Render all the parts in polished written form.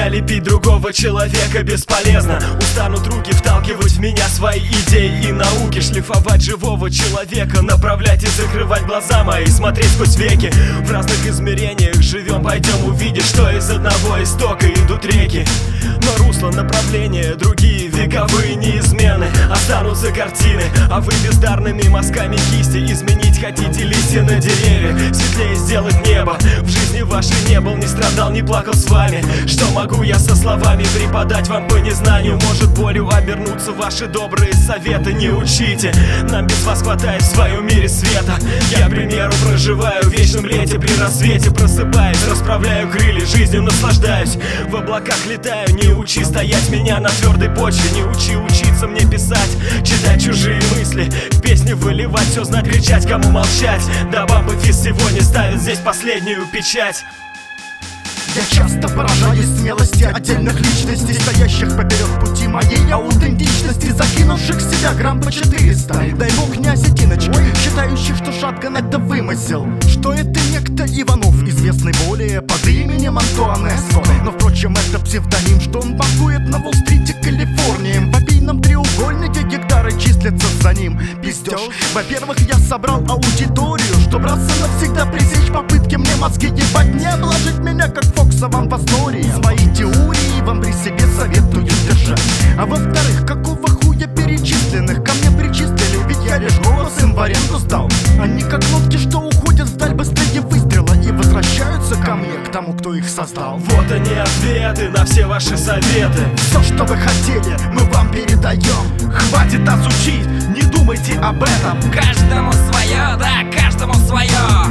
меня лепить другого человека бесполезно. Устанут руки вталкивать в меня свои идеи и науки, шлифовать живого человека, направлять и закрывать глаза мои, смотреть сквозь веки. В разных измерениях живем, пойдем увидеть, что из одного истока идут реки. Но русло, направления другие, вековые неизменны. Останутся картины, а вы бездарными мазками кисти изменить хотите листья на деревьях, светлее сделать небо. В жизни вашей не был, не страдал, не плакал с вами. Что могу я со словами преподать вам по незнанию? Может болью обернуться ваши добрые советы? Не учите, нам без вас хватает в своем мире света. Я, к примеру, проживаю в вечном лете, при рассвете просыпаюсь, расправляю крылья, жизнью наслаждаюсь, в облаках летаю. Не учи стоять меня на твердой почве, не учи учиться мне писать, читать чужие мысли, в песни выливать, все знать, кричать, кому молчать. Да бамбы физ сегодня ставит здесь последнюю печать. Я часто поражаюсь смелости отдельных личностей, стоящих поперек пути моей аутентичности, закинувших в себя грамм по 400. Дай бог не осетиночки, считающих, что шатган это вымысел, что это некто Иванов, известный более под именем Антуанеско. Но впрочем это псевдоним, что он банкует на Уолл-стрите, Калифорнии. В обильном треугольнике гектары числятся за ним. Пиздеж. Во-первых, я собрал аудиторию, чтоб раз и навсегда пресечь попытки мне мозги ебать, не обложить меня как Фокса вам в истории. Свои теории вам при себе советую держать. А во-вторых, какого хуя перечисленных ко мне причислили? Ведь я лишь голос им в аренду сдал. Они как лодки, что уходят вдаль быстрее выстрела и возвращаются ко мне, к тому, кто их создал. Вот они ответы на все ваши советы. Все, что вы хотели, мы вам передаем. Хватит нас учить, не думайте об этом. Каждому свое, да, каждому свое.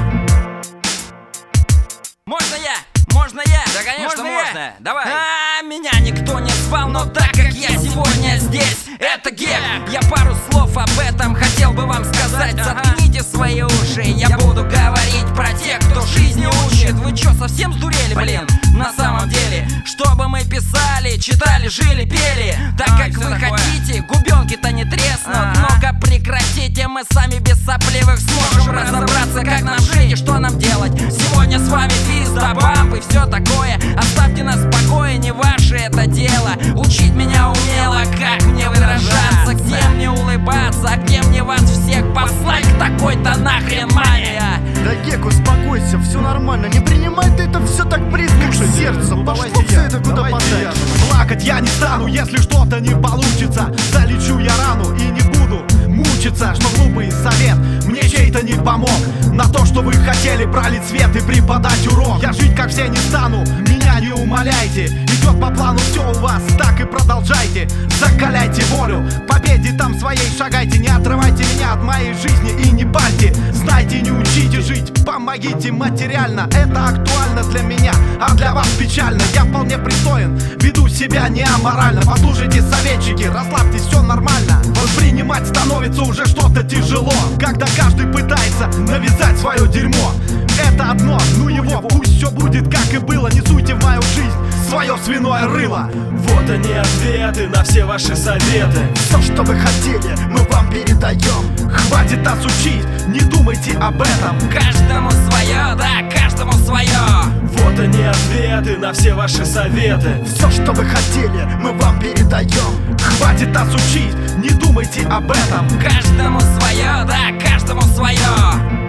Можно я? Можно я? Да, конечно, можно. Давай. Меня никто не звал, но так как я сегодня здесь, это Гек. Я пару слов об этом хотел бы вам сказать. Заткните свои уши, я буду говорить про тех, кто жизни учит. Вы чё, совсем сдурели, блин? На самом деле, чтобы мы писали, читали, жили, пели так, как вы хотите, губенки-то не треснут. Ну-ка прекратите, мы сами без сопливых сможем разобраться, как нам жить и что нам делать. Сегодня с вами физ, да бамп и все такое. Оставьте нас в покое, не ваше это дело. Учить меня умело, как мне выражаться, где мне улыбаться, а где мне вас всех послать к такой-то нахрен мания. Да, Гек, успокойся, все нормально. Не принимай ты это все так близко к сердцу. Пошло все это куда подальше. Плакать я не стану, если что-то не получится. Залечу я рану и не буду мучиться, что глупый совет мне чей-то не помог. На то, что вы хотели пролить свет и преподать урок. Я жить как все не стану, меня не умоляйте. Идет по плану все у вас, так и продолжайте. Закаляйте волю, победе там своей шагайте. Не отрывайте меня от моей жизни и не пальте. Знайте, не учите жить, помогите материально. Это актуально для меня, а для вас печально. Я вполне пристоен, веду себя не аморально. Послушайте, советчики, расслабьтесь, все нормально. Воспринимать становится уже что-то тяжело, когда каждый пытается навязать свое дерьмо. Это одно, ну его, пусть все будет как и было. Не суйте в мою жизнь свое свиное рыло. Вот они ответы на все ваши советы. Все, что вы хотели, мы вам передаем. Хватит нас учить, не думайте об этом. Каждому свое, да, каждому свое. Вот они ответы на все ваши советы. Все, что вы хотели, мы вам передаем. Хватит нас учить, не думайте об этом. Каждому свое, да, каждому свое.